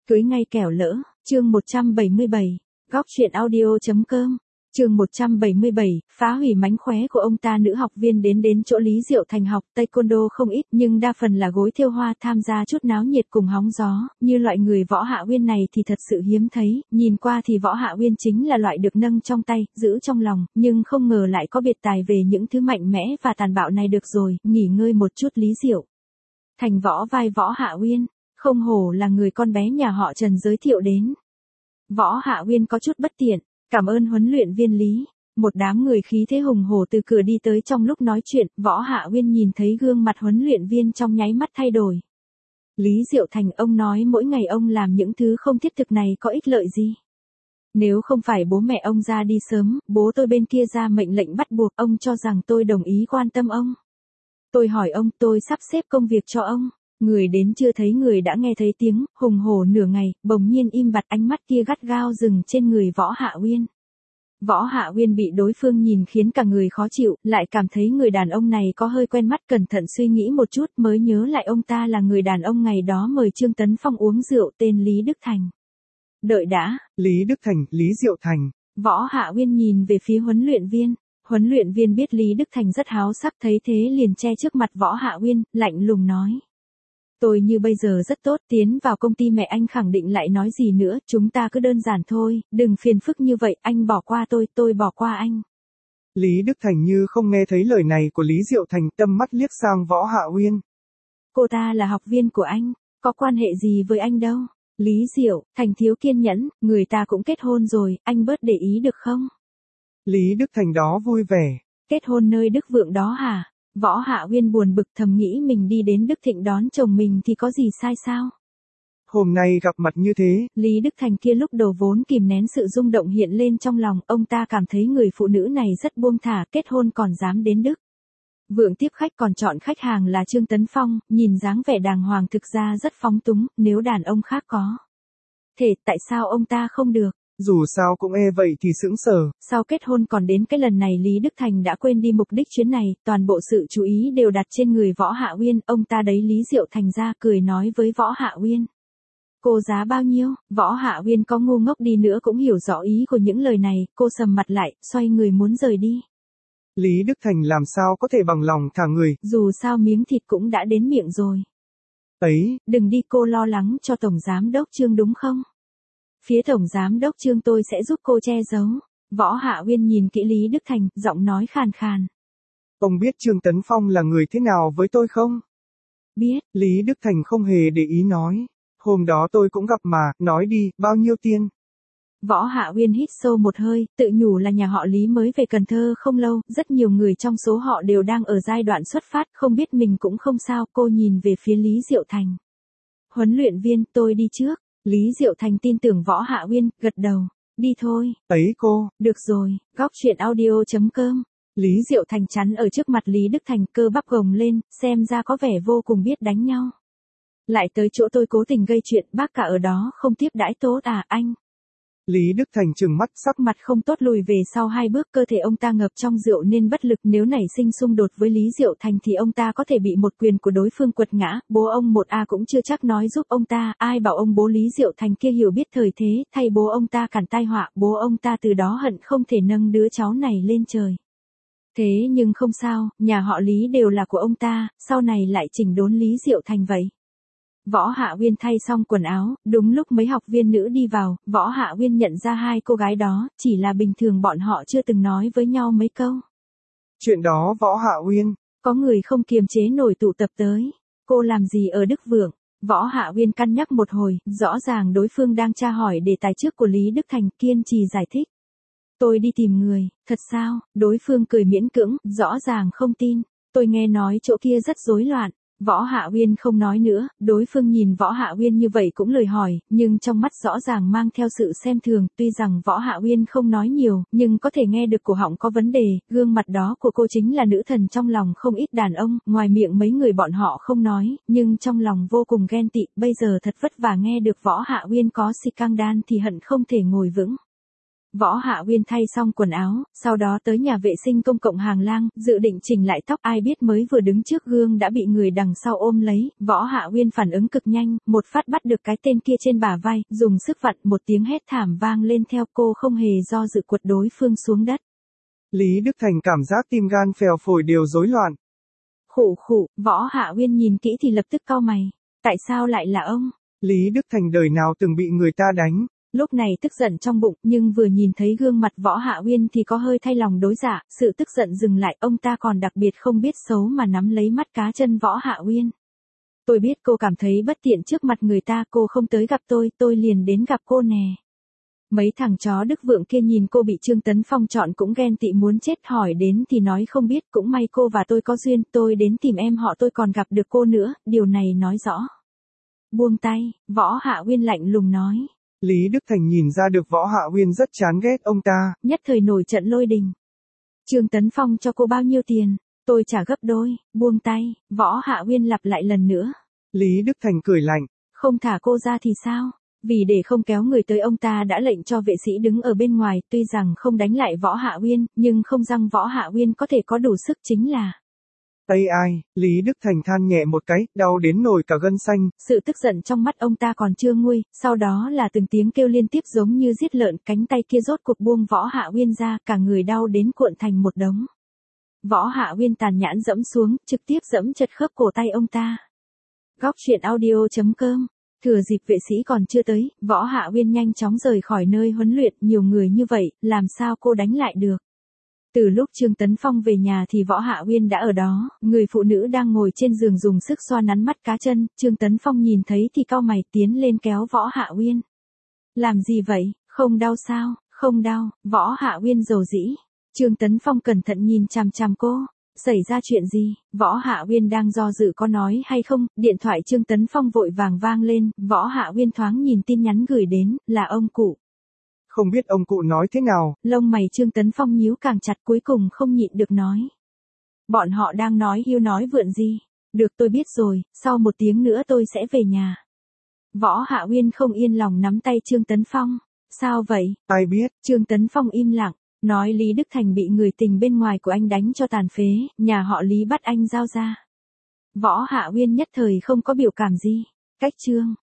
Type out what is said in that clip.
Cưới ngay kẻo lỡ, chương 177, góc chuyện audio.com, chương 177, phá hủy mánh khóe của ông ta. Nữ học viên đến chỗ Lý Diệu Thành học taekwondo không ít, nhưng đa phần là gối thêu hoa, tham gia chút náo nhiệt cùng hóng gió, như loại người Võ Hạ Uyên này thì thật sự hiếm thấy, nhìn qua thì Võ Hạ Uyên chính là loại được nâng trong tay, giữ trong lòng, nhưng không ngờ lại có biệt tài về những thứ mạnh mẽ và tàn bạo này. Được rồi, nghỉ ngơi một chút. Lý Diệu Thành võ vai Võ Hạ Uyên, không hổ là người con bé nhà họ Trần giới thiệu đến. Võ Hạ Uyên có chút bất tiện, cảm ơn huấn luyện viên Lý. Một đám người khí thế hùng hổ từ cửa đi tới. Trong lúc nói chuyện, Võ Hạ Uyên nhìn thấy gương mặt huấn luyện viên trong nháy mắt thay đổi. Lý Diệu Thành, ông nói mỗi ngày ông làm những thứ không thiết thực này có ích lợi gì? Nếu không phải bố mẹ ông ra đi sớm, bố tôi bên kia ra mệnh lệnh bắt buộc, ông cho rằng tôi đồng ý quan tâm ông? Tôi hỏi ông, tôi sắp xếp công việc cho ông. Người đến chưa thấy người đã nghe thấy tiếng, hùng hổ nửa ngày, bỗng nhiên im bặt, ánh mắt kia gắt gao dừng trên người Võ Hạ Uyên. Võ Hạ Uyên bị đối phương nhìn khiến cả người khó chịu, lại cảm thấy người đàn ông này có hơi quen mắt, cẩn thận suy nghĩ một chút mới nhớ lại ông ta là người đàn ông ngày đó mời Trương Tấn Phong uống rượu, tên Lý Đức Thành. Đợi đã. Lý Đức Thành, Lý Diệu Thành. Võ Hạ Uyên nhìn về phía huấn luyện viên. Huấn luyện viên biết Lý Đức Thành rất háo sắc, thấy thế liền che trước mặt Võ Hạ Uyên, lạnh lùng nói. Tôi như bây giờ rất tốt, tiến vào công ty mẹ anh khẳng định lại nói gì nữa, chúng ta cứ đơn giản thôi, đừng phiền phức như vậy, anh bỏ qua tôi bỏ qua anh. Lý Đức Thành như không nghe thấy lời này của Lý Diệu Thành, tâm mắt liếc sang Võ Hạ Uyên. Cô ta là học viên của anh, có quan hệ gì với anh đâu. Lý Diệu Thành thiếu kiên nhẫn, người ta cũng kết hôn rồi, anh bớt để ý được không? Lý Đức Thành đó vui vẻ. Kết hôn nơi Đức Vượng đó hả? Võ Hạ Uyên buồn bực, thầm nghĩ mình đi đến Đức Thịnh đón chồng mình thì có gì sai sao? Hôm nay gặp mặt như thế. Lý Đức Thành kia lúc đầu vốn kìm nén sự rung động hiện lên trong lòng, ông ta cảm thấy người phụ nữ này rất buông thả, kết hôn còn dám đến Đức Vượng tiếp khách, còn chọn khách hàng là Trương Tấn Phong, nhìn dáng vẻ đàng hoàng, thực ra rất phóng túng, nếu đàn ông khác có thể, tại sao ông ta không được? Dù sao cũng vậy thì sững sờ. Sau kết hôn còn đến cái lần này Lý Đức Thành đã quên đi mục đích chuyến này, toàn bộ sự chú ý đều đặt trên người Võ Hạ Uyên, ông ta đấy. Lý Diệu Thành ra cười nói với Võ Hạ Uyên. Cô giá bao nhiêu? Võ Hạ Uyên có ngu ngốc đi nữa cũng hiểu rõ ý của những lời này, cô sầm mặt lại, xoay người muốn rời đi. Lý Đức Thành làm sao có thể bằng lòng thả người? Dù sao miếng thịt cũng đã đến miệng rồi. Ấy, đừng đi, cô lo lắng cho Tổng Giám Đốc Trương đúng không? Phía Tổng Giám Đốc Trương tôi sẽ giúp cô che giấu. Võ Hạ Uyên nhìn kỹ Lý Đức Thành, giọng nói khàn khàn. Ông biết Trương Tấn Phong là người thế nào với tôi không? Biết. Lý Đức Thành không hề để ý nói. Hôm đó tôi cũng gặp mà, nói đi, bao nhiêu tiền? Võ Hạ Uyên hít sâu một hơi, tự nhủ là nhà họ Lý mới về Cần Thơ không lâu, rất nhiều người trong số họ đều đang ở giai đoạn xuất phát, không biết mình cũng không sao. Cô nhìn về phía Lý Diệu Thành. Huấn luyện viên, tôi đi trước. Lý Diệu Thành tin tưởng Võ Hạ Uyên, gật đầu. Đi thôi. Ấy cô. Được rồi, góc chuyện audio.com. Lý Diệu Thành chắn ở trước mặt Lý Đức Thành, cơ bắp gồng lên, xem ra có vẻ vô cùng biết đánh nhau. Lại tới chỗ tôi cố tình gây chuyện, bác cả ở đó không tiếp đãi tốt à anh? Lý Đức Thành trừng mắt, sắc mặt không tốt, lùi về sau 2 bước, cơ thể ông ta ngập trong rượu nên bất lực, nếu nảy sinh xung đột với Lý Diệu Thành thì ông ta có thể bị một quyền của đối phương quật ngã, bố ông một A cũng chưa chắc nói giúp ông ta, ai bảo ông bố Lý Diệu Thành kia hiểu biết thời thế, thay bố ông ta cản tai họa, bố ông ta từ đó hận không thể nâng đứa cháu này lên trời. Thế nhưng không sao, nhà họ Lý đều là của ông ta, sau này lại chỉnh đốn Lý Diệu Thành vậy. Võ Hạ Uyên thay xong quần áo, đúng lúc mấy học viên nữ đi vào, Võ Hạ Uyên nhận ra 2 cô gái đó, chỉ là bình thường bọn họ chưa từng nói với nhau mấy câu. Chuyện đó Võ Hạ Uyên. Có người không kiềm chế nổi tụ tập tới. Cô làm gì ở Đức Vượng? Võ Hạ Uyên cân nhắc một hồi, rõ ràng đối phương đang tra hỏi đề tài trước của Lý Đức Thành, kiên trì giải thích. Tôi đi tìm người. Thật sao? Đối phương cười miễn cưỡng, rõ ràng không tin. Tôi nghe nói chỗ kia rất rối loạn. Võ Hạ Uyên không nói nữa, đối phương nhìn Võ Hạ Uyên như vậy cũng lời hỏi, nhưng trong mắt rõ ràng mang theo sự xem thường, tuy rằng Võ Hạ Uyên không nói nhiều, nhưng có thể nghe được cổ họng có vấn đề, gương mặt đó của cô chính là nữ thần trong lòng không ít đàn ông, ngoài miệng mấy người bọn họ không nói, nhưng trong lòng vô cùng ghen tị, bây giờ thật vất vả nghe được Võ Hạ Uyên có scandal thì hận không thể ngồi vững. Võ Hạ Uyên thay xong quần áo, sau đó tới nhà vệ sinh công cộng hàng lang, dự định chỉnh lại tóc, ai biết mới vừa đứng trước gương đã bị người đằng sau ôm lấy, Võ Hạ Uyên phản ứng cực nhanh, một phát bắt được cái tên kia trên bả vai, dùng sức vặn, một tiếng hét thảm vang lên theo, cô không hề do dự quật đối phương xuống đất. Lý Đức Thành cảm giác tim gan phèo phổi đều rối loạn. Khụ khụ, Võ Hạ Uyên nhìn kỹ thì lập tức cau mày. Tại sao lại là ông? Lý Đức Thành đời nào từng bị người ta đánh. Lúc này tức giận trong bụng, nhưng vừa nhìn thấy gương mặt Võ Hạ Uyên thì có hơi thay lòng đối dạ, sự tức giận dừng lại, ông ta còn đặc biệt không biết xấu mà nắm lấy mắt cá chân Võ Hạ Uyên. Tôi biết cô cảm thấy bất tiện trước mặt người ta, cô không tới gặp tôi liền đến gặp cô nè. Mấy thằng chó Đức Vượng kia nhìn cô bị Trương Tấn Phong chọn cũng ghen tị muốn chết, hỏi đến thì nói không biết, cũng may cô và tôi có duyên, tôi đến tìm em họ tôi còn gặp được cô nữa, điều này nói rõ. Buông tay, Võ Hạ Uyên lạnh lùng nói. Lý Đức Thành nhìn ra được Võ Hạ Uyên rất chán ghét ông ta. Nhất thời nổi trận lôi đình. Trương Tấn Phong cho cô bao nhiêu tiền? Tôi trả gấp đôi, buông tay, Võ Hạ Uyên lặp lại lần nữa. Lý Đức Thành cười lạnh. Không thả cô ra thì sao? Vì để không kéo người tới, ông ta đã lệnh cho vệ sĩ đứng ở bên ngoài, tuy rằng không đánh lại Võ Hạ Uyên, nhưng không rằng Võ Hạ Uyên có thể có đủ sức chính là. Ai, Lý Đức Thành than nhẹ một cái, đau đến nổi cả gân xanh. Sự tức giận trong mắt ông ta còn chưa nguôi, sau đó là từng tiếng kêu liên tiếp giống như giết lợn, cánh tay kia rốt cuộc buông Võ Hạ Uyên ra, cả người đau đến cuộn thành một đống. Võ Hạ Uyên tàn nhẫn dẫm xuống, trực tiếp dẫm chật khớp cổ tay ông ta. Góc truyện audio.com. Thừa dịp vệ sĩ còn chưa tới, Võ Hạ Uyên nhanh chóng rời khỏi nơi huấn luyện, nhiều người như vậy, làm sao cô đánh lại được. Từ lúc Trương Tấn Phong về nhà thì Võ Hạ Uyên đã ở đó, người phụ nữ đang ngồi trên giường dùng sức xoa nắn mắt cá chân, Trương Tấn Phong nhìn thấy thì cau mày tiến lên kéo Võ Hạ Uyên. Làm gì vậy, không đau sao? Không đau, Võ Hạ Uyên dầu dĩ. Trương Tấn Phong cẩn thận nhìn chằm chằm cô. Xảy ra chuyện gì? Võ Hạ Uyên đang do dự có nói hay không, điện thoại Trương Tấn Phong vội vàng vang lên, Võ Hạ Uyên thoáng nhìn tin nhắn gửi đến, là ông cụ. Không biết ông cụ nói thế nào? Lông mày Trương Tấn Phong nhíu càng chặt, cuối cùng không nhịn được nói. Bọn họ đang nói hiu nói vượn gì? Được, tôi biết rồi, sau 1 tiếng nữa tôi sẽ về nhà. Võ Hạ Uyên không yên lòng nắm tay Trương Tấn Phong. Sao vậy? Ai biết? Trương Tấn Phong im lặng. Nói Lý Đức Thành bị người tình bên ngoài của anh đánh cho tàn phế, nhà họ Lý bắt anh giao ra. Võ Hạ Uyên nhất thời không có biểu cảm gì. Cách chương.